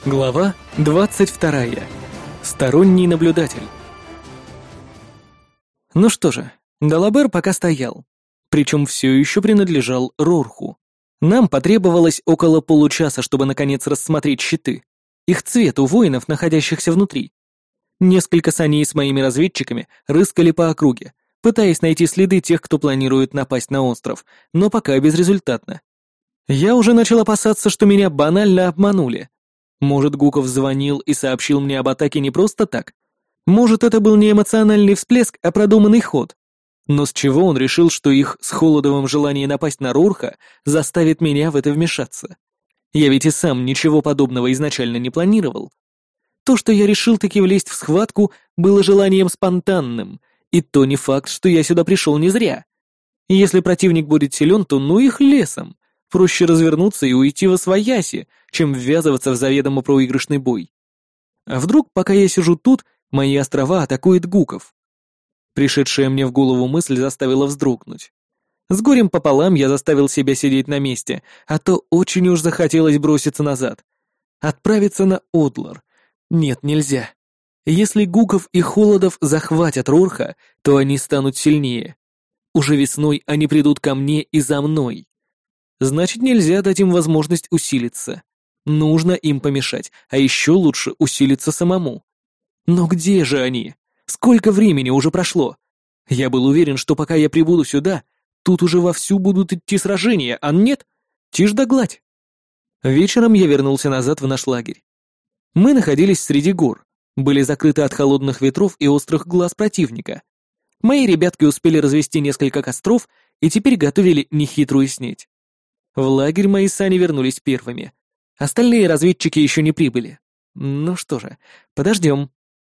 Глава 22. Сторонний наблюдатель. Ну что же, Далабер пока стоял. Причем все еще принадлежал Рорху. Нам потребовалось около получаса, чтобы наконец рассмотреть щиты. Их цвет у воинов, находящихся внутри. Несколько саней с моими разведчиками рыскали по округе, пытаясь найти следы тех, кто планирует напасть на остров, но пока безрезультатно. Я уже начал опасаться, что меня банально обманули. Может, Гуков звонил и сообщил мне об атаке не просто так? Может, это был не эмоциональный всплеск, а продуманный ход? Но с чего он решил, что их с Холодовым желание напасть на Рорха заставит меня в это вмешаться? Я ведь и сам ничего подобного изначально не планировал. То, что я решил таки влезть в схватку, было желанием спонтанным, и то не факт, что я сюда пришел не зря. Если противник будет силен, то ну их лесом. Проще развернуться и уйти восвояси, чем ввязываться в заведомо проигрышный бой. А вдруг, пока я сижу тут, мои острова атакует Гуков? Пришедшая мне в голову мысль заставила вздрогнуть. С горем пополам я заставил себя сидеть на месте, а то очень уж захотелось броситься назад. Отправиться на Одлар. Нет, нельзя. Если Гуков и Холодов захватят Рорха, то они станут сильнее. Уже весной они придут ко мне и за мной. Значит, нельзя дать им возможность усилиться. Нужно им помешать, а еще лучше усилиться самому. Но где же они? Сколько времени уже прошло? Я был уверен, что пока я прибуду сюда, тут уже вовсю будут идти сражения, а нет, тишь да гладь. Вечером я вернулся назад в наш лагерь. Мы находились среди гор, были закрыты от холодных ветров и острых глаз противника. Мои ребятки успели развести несколько костров и теперь готовили нехитрую снеть. В лагерь мои сани вернулись первыми. Остальные разведчики еще не прибыли. Ну что же, подождем.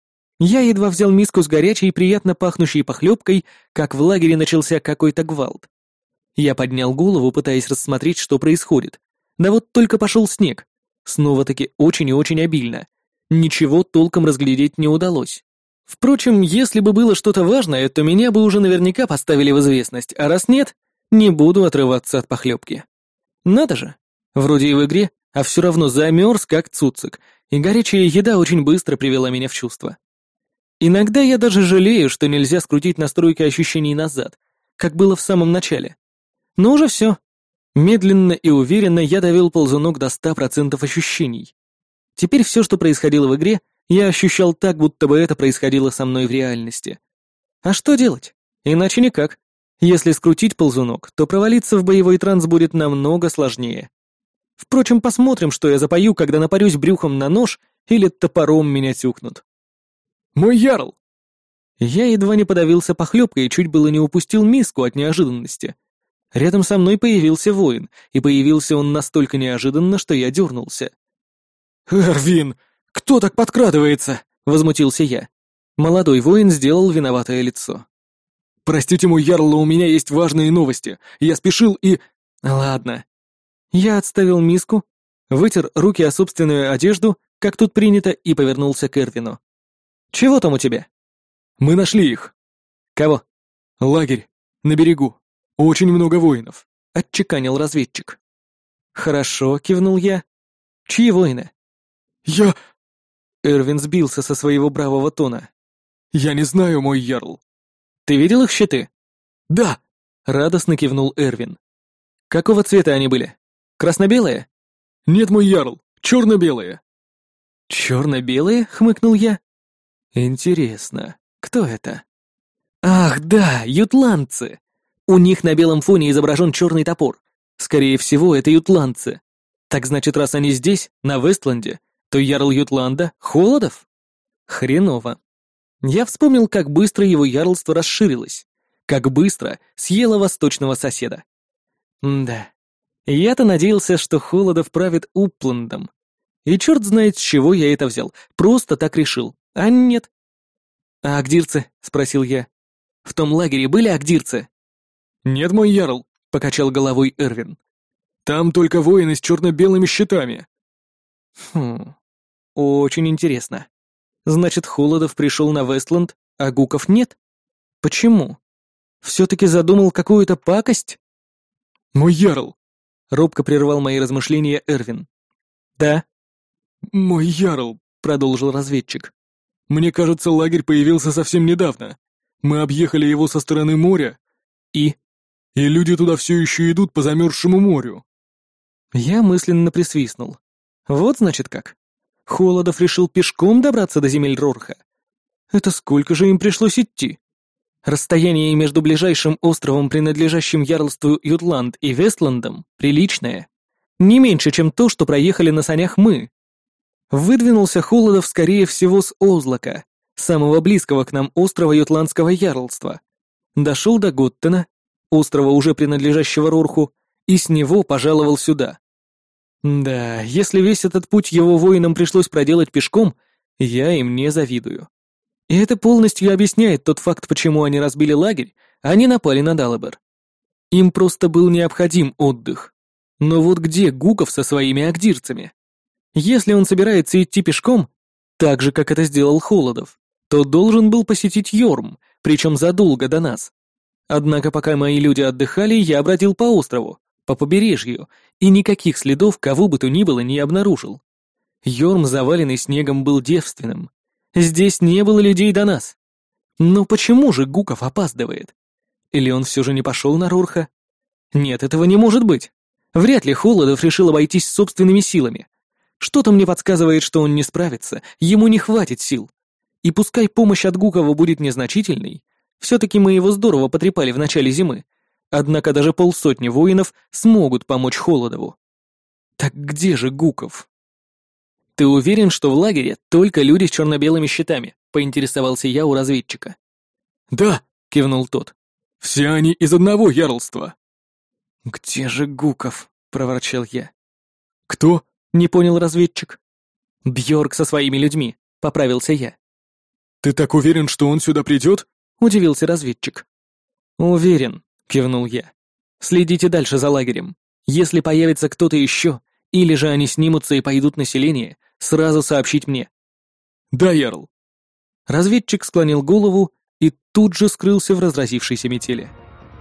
Я едва взял миску с горячей, приятно пахнущей похлебкой, как в лагере начался какой-то гвалт. Я поднял голову, пытаясь рассмотреть, что происходит. Да вот только пошел снег. Снова-таки очень и очень обильно. Ничего толком разглядеть не удалось. Впрочем, если бы было что-то важное, то меня бы уже наверняка поставили в известность, а раз нет, не буду отрываться от похлебки. Надо же, вроде и в игре, а все равно замерз, как цуцик, и горячая еда очень быстро привела меня в чувство. Иногда я даже жалею, что нельзя скрутить настройки ощущений назад, как было в самом начале. Но уже все. Медленно и уверенно я довел ползунок до 100% ощущений. Теперь все, что происходило в игре, я ощущал так, будто бы это происходило со мной в реальности. А что делать? Иначе никак. Если скрутить ползунок, то провалиться в боевой транс будет намного сложнее. Впрочем, посмотрим, что я запою, когда напарюсь брюхом на нож или топором меня тюкнут. «Мой ярл!» Я едва не подавился похлебкой и чуть было не упустил миску от неожиданности. Рядом со мной появился воин, и появился он настолько неожиданно, что я дернулся. «Эрвин, кто так подкрадывается?» — возмутился я. Молодой воин сделал виноватое лицо. «Простите, мой ярл, у меня есть важные новости. Я спешил и...» «Ладно». Я отставил миску, вытер руки о собственную одежду, как тут принято, и повернулся к Эрвину. «Чего там у тебя?» «Мы нашли их». «Кого?» «Лагерь. На берегу. Очень много воинов», — отчеканил разведчик. «Хорошо», — кивнул я. «Чьи воины?» «Я...» Эрвин сбился со своего бравого тона. «Я не знаю, мой ярл». «Ты видел их щиты?» «Да!» — радостно кивнул Эрвин. «Какого цвета они были? Красно-белые?» «Нет, мой ярл, черно-белые». «Черно-белые?» — хмыкнул я. «Интересно, кто это?» «Ах, да, ютландцы! У них на белом фоне изображен черный топор. Скорее всего, это ютландцы. Так значит, раз они здесь, на Вестланде, то ярл Ютланда — Холодов? Хреново. Я вспомнил, как быстро его ярлство расширилось, как быстро съело восточного соседа. Да, я-то надеялся, что Холодов правит Уппландом. И черт знает, с чего я это взял, просто так решил, а нет. «А агдирцы?» — спросил я. «В том лагере были агдирцы?» «Нет, мой ярл», — покачал головой Эрвин. «Там только воины с черно-белыми щитами». Очень интересно. Значит, Холодов пришел на Вестланд, а Гуков нет? Почему? Все-таки задумал какую-то пакость? «Мой ярл!» — робко прервал мои размышления Эрвин. «Да?» «Мой ярл», — продолжил разведчик. «Мне кажется, лагерь появился совсем недавно. Мы объехали его со стороны моря, И? и люди туда все еще идут по замерзшему морю». Я мысленно присвистнул. Вот значит как. Холодов решил пешком добраться до земель Рорха. Это сколько же им пришлось идти? Расстояние между ближайшим островом, принадлежащим ярлству Ютланд, и Вестландом, приличное. Не меньше, чем то, что проехали на санях мы. Выдвинулся Холодов, скорее всего, с Озлака, самого близкого к нам острова Ютландского ярлства. Дошел до Готтена, острова, уже принадлежащего Рорху, и с него пожаловал сюда. Да, если весь этот путь его воинам пришлось проделать пешком, я им не завидую. И это полностью объясняет тот факт, почему они разбили лагерь, а не напали на Далабер. Им просто был необходим отдых. Но вот где Гуков со своими агдирцами? Если он собирается идти пешком, так же, как это сделал Холодов, то должен был посетить Йорм, причем задолго до нас. Однако пока мои люди отдыхали, я бродил по острову, по побережью, и никаких следов кого бы то ни было не обнаружил. Йорм, заваленный снегом, был девственным. Здесь не было людей до нас. Но почему же Гуков опаздывает? Или он все же не пошел на Рорха? Нет, этого не может быть. Вряд ли Холодов решил обойтись собственными силами. Что-то мне подсказывает, что он не справится, ему не хватит сил. И пускай помощь от Гукова будет незначительной, все-таки мы его здорово потрепали в начале зимы, однако даже 50 воинов смогут помочь Холодову. Так где же Гуков? «Ты уверен, что в лагере только люди с черно-белыми щитами?» — поинтересовался я у разведчика. «Да», — кивнул тот. «Все они из одного ярлства». «Где же Гуков?» — проворчал я. «Кто?» — не понял разведчик. «Бьорк со своими людьми», — поправился я. «Ты так уверен, что он сюда придет?» — удивился разведчик. «Уверен», — кивнул я. «Следите дальше за лагерем. Если появится кто-то еще, или же они снимутся и пойдут на селение, сразу сообщить мне». «Да, ярл». Разведчик склонил голову и тут же скрылся в разразившейся метели.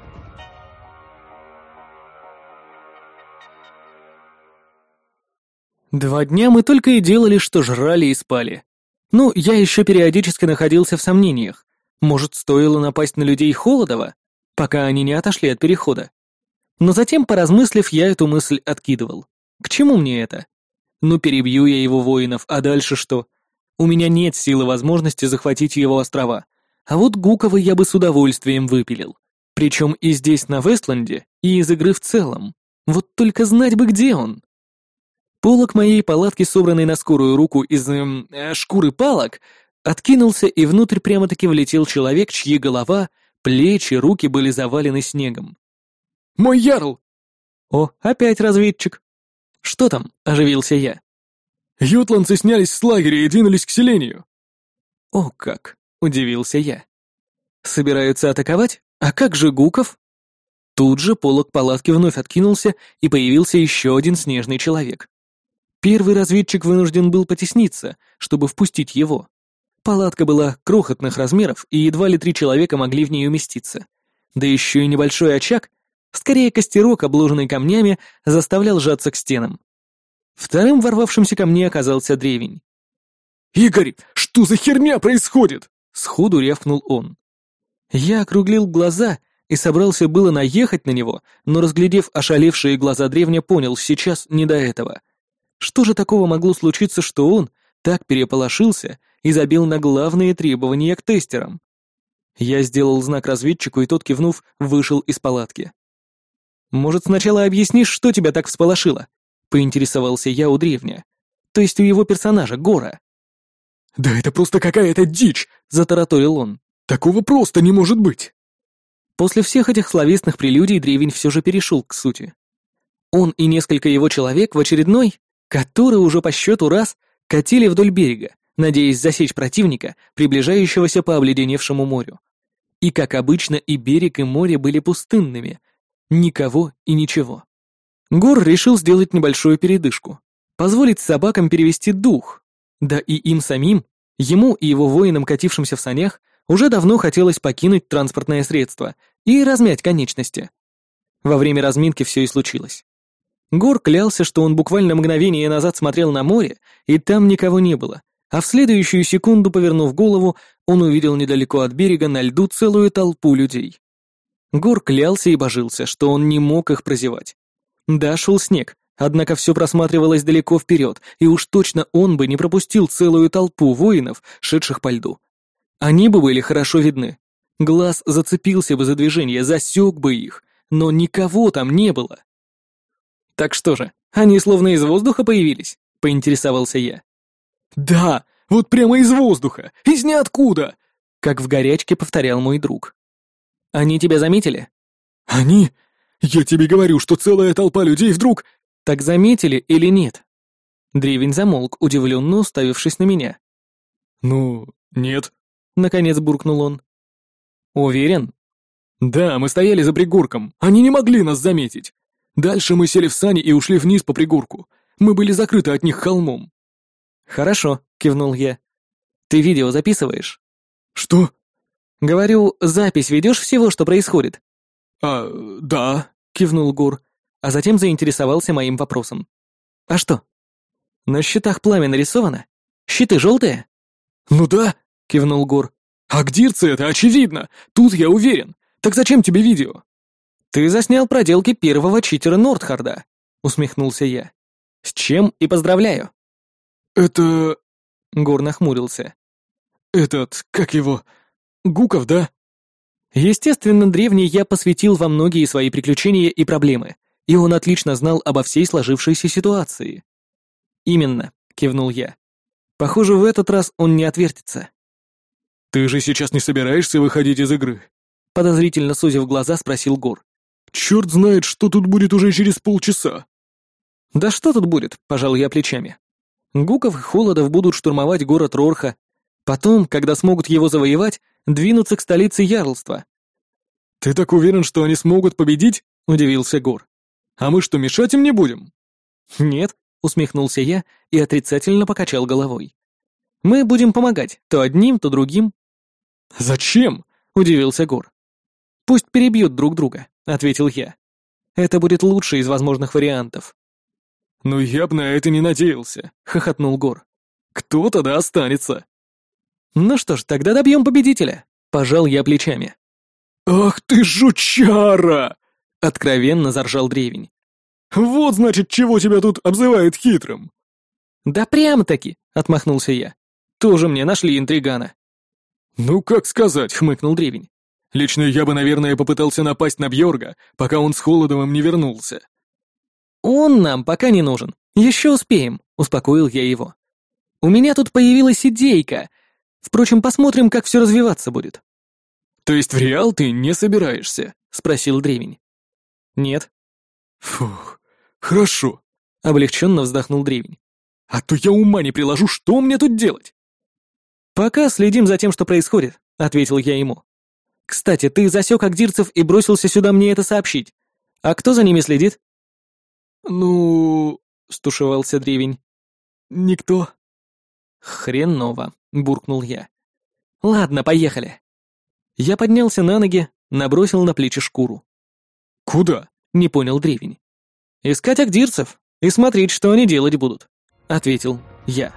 Два дня мы только и делали, что жрали и спали. Ну, я еще периодически находился в сомнениях. Может, стоило напасть на людей Холодова, пока они не отошли от перехода. Но затем, поразмыслив, я эту мысль откидывал. К чему мне это? Ну, перебью я его воинов, а дальше что? У меня нет силы возможности захватить его острова. А вот Гукова я бы с удовольствием выпилил. Причем и здесь, на Вестланде, и из игры в целом. Вот только знать бы, где он. Полог моей палатки, собранный на скорую руку из шкуры палок, откинулся, и внутрь прямо-таки влетел человек, чьи голова, плечи, руки были завалены снегом. «Мой ярл!» «О, опять разведчик!» «Что там?» — оживился я. «Ютландцы снялись с лагеря и двинулись к селению». «О как!» — удивился я. «Собираются атаковать? А как же Гуков?» Тут же полог палатки вновь откинулся, и появился еще один снежный человек. Первый разведчик вынужден был потесниться, чтобы впустить его. Палатка была крохотных размеров, и едва ли 3 человека могли в нее уместиться. Да еще и небольшой очаг, скорее костерок, обложенный камнями, заставлял сжаться к стенам. Вторым ворвавшимся ко мне оказался древень. «Игорь, что за херня происходит?» — сходу рявкнул он. Я округлил глаза и собрался было наехать на него, но, разглядев ошалевшие глаза древня, понял, сейчас не до этого. Что же такого могло случиться, что он так переполошился и забил на главные требования к тестерам? Я сделал знак разведчику, и тот, кивнув, вышел из палатки. «Может, сначала объяснишь, что тебя так всполошило?» — поинтересовался я у древня. То есть у его персонажа, Гора. «Да это просто какая-то дичь!» — затараторил он. «Такого просто не может быть!» После всех этих словесных прелюдий древень все же перешел к сути. Он и несколько его человек в очередной, который уже по счету раз, катили вдоль берега, надеясь засечь противника, приближающегося по обледеневшему морю. И, как обычно, и берег, и море были пустынными. Никого и ничего. Гор решил сделать небольшую передышку, позволить собакам перевести дух. Да и им самим, ему и его воинам, катившимся в санях, уже давно хотелось покинуть транспортное средство и размять конечности. Во время разминки все и случилось. Гор клялся, что он буквально мгновение назад смотрел на море, и там никого не было, а в следующую секунду, повернув голову, он увидел недалеко от берега на льду целую толпу людей. Гор клялся и божился, что он не мог их прозевать. Да, шел снег, однако все просматривалось далеко вперед, и уж точно он бы не пропустил целую толпу воинов, шедших по льду. Они бы были хорошо видны. Глаз зацепился бы за движение, засек бы их, но никого там не было. «Так что же, они словно из воздуха появились?» — поинтересовался я. «Да, вот прямо из воздуха, из ниоткуда!» — как в горячке повторял мой друг. «Они тебя заметили?» «Они? Я тебе говорю, что целая толпа людей вдруг...» «Так заметили или нет?» Древень замолк, удивленно уставившись на меня. «Ну, нет», — наконец буркнул он. «Уверен?» «Да, мы стояли за пригорком, они не могли нас заметить. Дальше мы сели в сани и ушли вниз по пригорку. Мы были закрыты от них холмом». «Хорошо», — кивнул я. «Ты видео записываешь?» «Что?» «Говорю, запись ведешь всего, что происходит?» Да», — кивнул Гор, а затем заинтересовался моим вопросом. «А что? На щитах пламя нарисовано? Щиты желтые?» «Ну да», — кивнул Гор. «А гдирцы это очевидно, тут я уверен. Так зачем тебе видео?» «Ты заснял проделки первого читера Нордхарда», — усмехнулся я. «С чем и поздравляю». «Это...» — Гор нахмурился. «Этот, как его... Гуков, да?» Естественно, древний я посвятил во многие свои приключения и проблемы, и он отлично знал обо всей сложившейся ситуации. «Именно», — кивнул я. «Похоже, в этот раз он не отвертится». «Ты же сейчас не собираешься выходить из игры?» Подозрительно сузив глаза, спросил Гор. «Черт знает, что тут будет уже через полчаса». «Да что тут будет?» — пожал я плечами. Гуков и Холодов будут штурмовать город Рорха. Потом, когда смогут его завоевать, двинуться к столице Ярлства. «Ты так уверен, что они смогут победить?» — удивился Гор. «А мы что, мешать им не будем?» «Нет», — усмехнулся я и отрицательно покачал головой. «Мы будем помогать, то одним, то другим». «Зачем?» — удивился Гор. «Пусть перебьют друг друга», — ответил я. «Это будет лучший из возможных вариантов». «Ну я б на это не надеялся», — хохотнул Гор. «Кто-то да останется». «Ну что ж, тогда добьем победителя», — пожал я плечами. «Ах ты жучара!» — откровенно заржал древень. «Вот, значит, чего тебя тут обзывают хитрым!» «Да прямо-таки!» — отмахнулся я. «Тоже мне нашли интригана». «Ну, как сказать», — хмыкнул древень. «Лично я бы, наверное, попытался напасть на Бьорга, пока он с Холодовым не вернулся». «Он нам пока не нужен. Еще успеем», — успокоил я его. «У меня тут появилась идейка. Впрочем, посмотрим, как все развиваться будет». «То есть в Реал ты не собираешься?» — спросил древень. «Нет». «Фух, хорошо», — облегченно вздохнул древень. «А то я ума не приложу, что мне тут делать?» «Пока следим за тем, что происходит», — ответил я ему. «Кстати, ты засек агдирцев и бросился сюда мне это сообщить. А кто за ними следит?» «Ну...» — стушевался древень. «Никто». «Хреново», — буркнул я. «Ладно, поехали». Я поднялся на ноги, набросил на плечи шкуру. «Куда?» — не понял древень. «Искать агдирцев и смотреть, что они делать будут», — ответил я.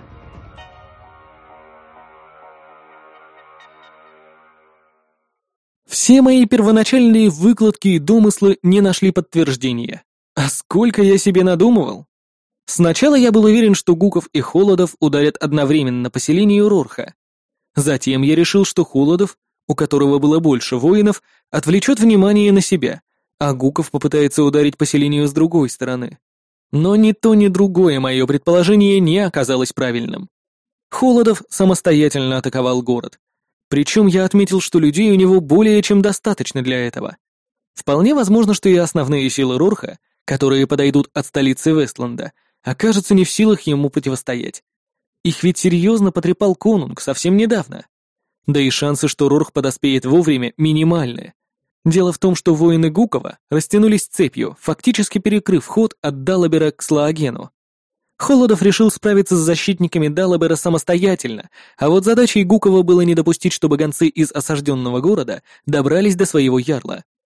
Все мои первоначальные выкладки и домыслы не нашли подтверждения. А сколько я себе надумывал? Сначала я был уверен, что Гуков и Холодов ударят одновременно по селению Рорха. Затем я решил, что Холодов, у которого было больше воинов, отвлечет внимание на себя, а Гуков попытается ударить по селению с другой стороны. Но ни то, ни другое мое предположение не оказалось правильным. Холодов самостоятельно атаковал город. Причем я отметил, что людей у него более чем достаточно для этого. Вполне возможно, что и основные силы Рорха, которые подойдут от столицы Вестланда, окажутся не в силах ему противостоять. Их ведь серьезно потрепал Конунг совсем недавно. Да и шансы, что Рорх подоспеет вовремя, минимальны. Дело в том, что воины Гукова растянулись цепью, фактически перекрыв ход от Далабера к Слаагену. Холодов решил справиться с защитниками Далабера самостоятельно, а вот задачей Гукова было не допустить, чтобы гонцы из осажденного города добрались до своего ярла.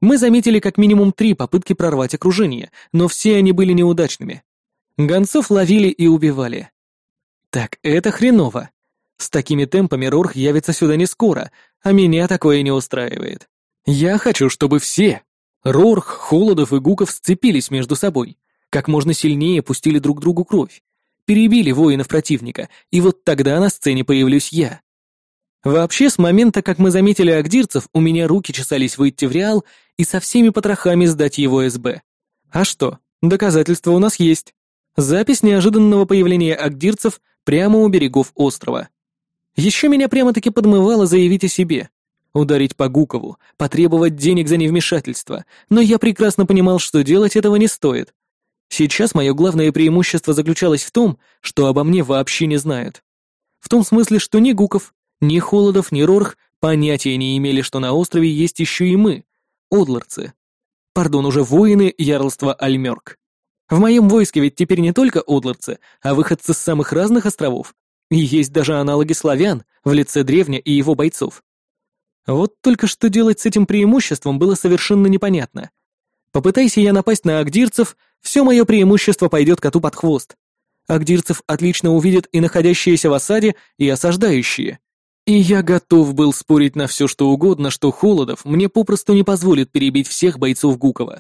Мы заметили как минимум 3 попытки прорвать окружение, но все они были неудачными. Гонцов ловили и убивали. Так, это хреново. С такими темпами Рорх явится сюда не скоро, а меня такое не устраивает. Я хочу, чтобы все, Рорх, Холодов и Гуков, сцепились между собой, как можно сильнее пустили друг другу кровь, перебили воинов противника, и вот тогда на сцене появлюсь я. Вообще, с момента, как мы заметили агдирцев, у меня руки чесались выйти в Реал и со всеми потрохами сдать его СБ. А что, доказательства у нас есть. Запись неожиданного появления агдирцев прямо у берегов острова. Еще меня прямо-таки подмывало заявить о себе. Ударить по Гукову, потребовать денег за невмешательство, но я прекрасно понимал, что делать этого не стоит. Сейчас мое главное преимущество заключалось в том, что обо мне вообще не знают. В том смысле, что ни Гуков, ни Холодов, ни Рорх понятия не имели, что на острове есть еще и мы, одларцы. Пардон, уже воины ярлства Альмёрк. В моем войске ведь теперь не только одларцы, а выходцы с самых разных островов. И есть даже аналоги славян в лице древня и его бойцов. Вот только что делать с этим преимуществом было совершенно непонятно. Попытайся я напасть на агдирцев, все мое преимущество пойдет коту под хвост. Агдирцев отлично увидят и находящиеся в осаде, и осаждающие. И я готов был спорить на все что угодно, что Холодов мне попросту не позволит перебить всех бойцов Гукова.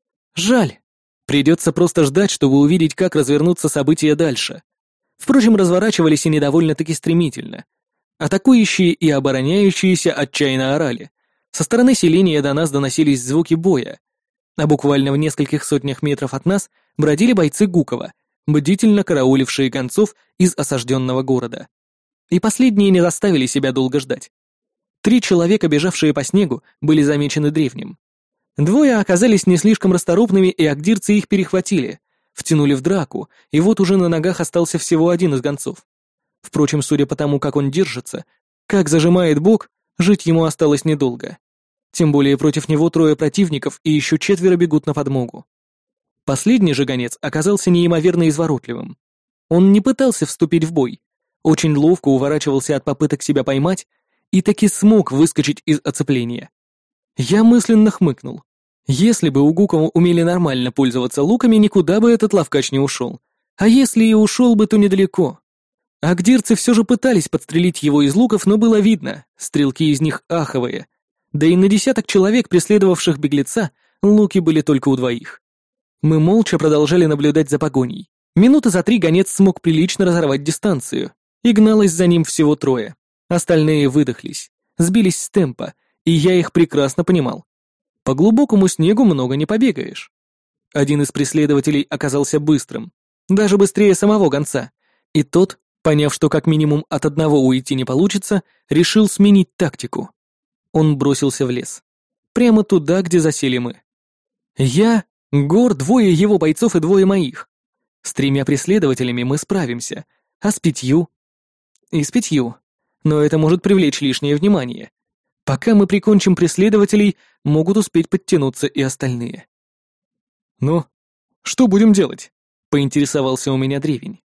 Жаль. Придется просто ждать, чтобы увидеть, как развернутся события дальше. Впрочем, разворачивались они довольно-таки стремительно. Атакующие и обороняющиеся отчаянно орали. Со стороны селения до нас доносились звуки боя. А буквально в нескольких сотнях метров от нас бродили бойцы Гукова, бдительно караулившие гонцов из осажденного города. И последние не заставили себя долго ждать. 3 человека, бежавшие по снегу, были замечены древним. 2 оказались не слишком расторопными, и агдирцы их перехватили, втянули в драку, и вот уже на ногах остался всего 1 из гонцов. Впрочем, судя по тому, как он держится, как зажимает бок, жить ему осталось недолго. Тем более против него 3 противников, и еще 4 бегут на подмогу. Последний же гонец оказался неимоверно изворотливым. Он не пытался вступить в бой, очень ловко уворачивался от попыток себя поймать и таки смог выскочить из оцепления. Я мысленно хмыкнул. Если бы у Гукова умели нормально пользоваться луками, никуда бы этот ловкач не ушел. А если и ушел бы, то недалеко. Агдирцы все же пытались подстрелить его из луков, но было видно, стрелки из них аховые. Да и на десяток человек, преследовавших беглеца, луки были только у 2. Мы молча продолжали наблюдать за погоней. Минуты за 3 гонец смог прилично разорвать дистанцию, и гналось за ним всего 3. Остальные выдохлись, сбились с темпа, и я их прекрасно понимал. По глубокому снегу много не побегаешь. Один из преследователей оказался быстрым, даже быстрее самого гонца, и тот, поняв, что как минимум от одного уйти не получится, решил сменить тактику. Он бросился в лес. Прямо туда, где засели мы. Я, Гор, 2 его бойцов и 2 моих. С 3 преследователями мы справимся, а с 5... И с 5. Но это может привлечь лишнее внимание. Пока мы прикончим преследователей, могут успеть подтянуться и остальные. «Ну, что будем делать?» — поинтересовался у меня древень.